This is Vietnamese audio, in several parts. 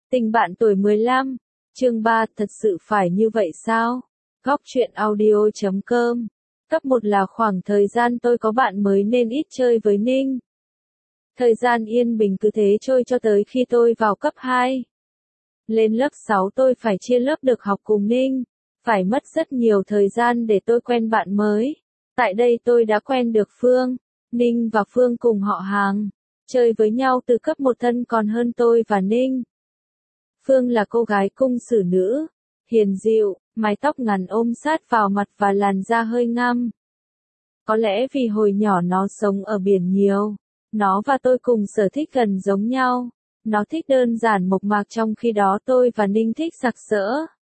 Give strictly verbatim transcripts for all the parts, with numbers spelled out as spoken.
Tình bạn tuổi mười lăm, chương ba, thật sự phải như vậy sao? Góc truyện audio chấm com. Cấp một là khoảng thời gian tôi có bạn mới nên ít chơi với Ninh. Thời gian yên bình cứ thế trôi cho tới khi tôi vào cấp hai. Lên lớp sáu tôi phải chia lớp được học cùng Ninh. Phải mất rất nhiều thời gian để tôi quen bạn mới. Tại đây tôi đã quen được Phương. Ninh và Phương cùng họ hàng. Chơi với nhau từ cấp một thân còn hơn tôi và Ninh. Phương là cô gái cung xử nữ, hiền dịu, mái tóc ngắn ôm sát vào mặt và làn da hơi ngăm. Có lẽ vì hồi nhỏ nó sống ở biển nhiều, nó và tôi cùng sở thích gần giống nhau. Nó thích đơn giản mộc mạc trong khi đó tôi và Ninh thích sặc sỡ,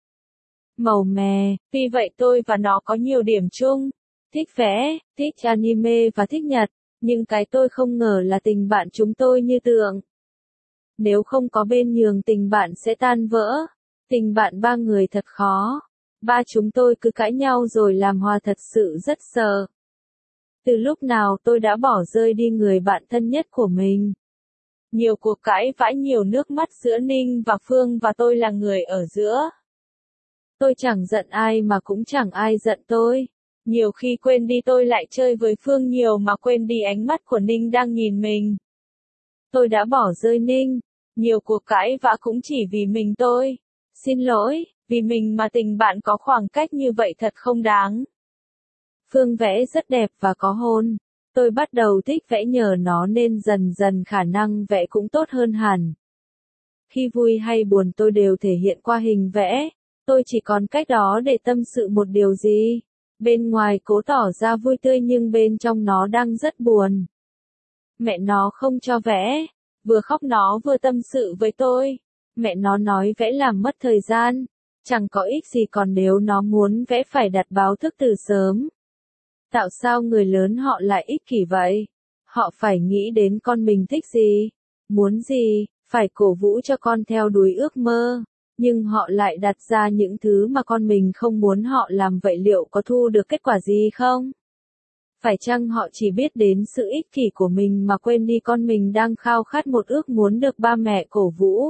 màu mè, vì vậy tôi và nó có nhiều điểm chung. Thích vẽ, thích anime và thích Nhật, nhưng cái tôi không ngờ là tình bạn chúng tôi như tượng. Nếu không có bên nhường tình bạn sẽ tan vỡ. Tình bạn ba người thật khó. Ba chúng tôi cứ cãi nhau rồi làm hòa thật sự rất sợ. Từ lúc nào tôi đã bỏ rơi đi người bạn thân nhất của mình. Nhiều cuộc cãi vã, nhiều nước mắt giữa Ninh và Phương và tôi là người ở giữa. Tôi chẳng giận ai mà cũng chẳng ai giận tôi. Nhiều khi quên đi tôi lại chơi với Phương nhiều mà quên đi ánh mắt của Ninh đang nhìn mình. Tôi đã bỏ rơi Ninh. Nhiều cuộc cãi vã cũng chỉ vì mình tôi. Xin lỗi, vì mình mà tình bạn có khoảng cách như vậy thật không đáng. Phương vẽ rất đẹp và có hồn. Tôi bắt đầu thích vẽ nhờ nó nên dần dần khả năng vẽ cũng tốt hơn hẳn. Khi vui hay buồn tôi đều thể hiện qua hình vẽ. Tôi chỉ còn cách đó để tâm sự một điều gì. Bên ngoài cố tỏ ra vui tươi nhưng bên trong nó đang rất buồn. Mẹ nó không cho vẽ. Vừa khóc nó vừa tâm sự với tôi. Mẹ nó nói vẽ làm mất thời gian. Chẳng có ích gì, còn nếu nó muốn vẽ phải đặt báo thức từ sớm. Tại sao người lớn họ lại ích kỷ vậy? Họ phải nghĩ đến con mình thích gì, muốn gì, phải cổ vũ cho con theo đuổi ước mơ. Nhưng họ lại đặt ra những thứ mà con mình không muốn họ làm, vậy liệu có thu được kết quả gì không? Phải chăng họ chỉ biết đến sự ích kỷ của mình mà quên đi con mình đang khao khát một ước muốn được ba mẹ cổ vũ?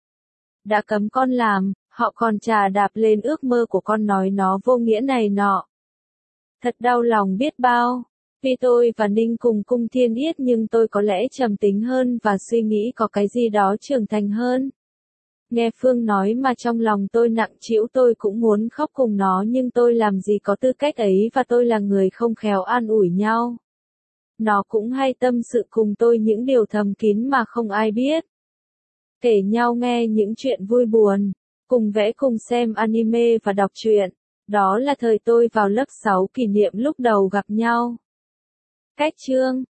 Đã cấm con làm, họ còn chà đạp lên ước mơ của con, nói nó vô nghĩa này nọ. Thật đau lòng biết bao. Vì tôi và Ninh cùng cung thiên yết nhưng tôi có lẽ trầm tính hơn và suy nghĩ có cái gì đó trưởng thành hơn. Nghe Phương nói mà trong lòng tôi nặng trĩu, tôi cũng muốn khóc cùng nó nhưng tôi làm gì có tư cách ấy và tôi là người không khéo an ủi nhau. Nó cũng hay tâm sự cùng tôi những điều thầm kín mà không ai biết. Kể nhau nghe những chuyện vui buồn, cùng vẽ cùng xem anime và đọc truyện. Đó là thời tôi vào lớp sáu kỷ niệm lúc đầu gặp nhau. Cách chương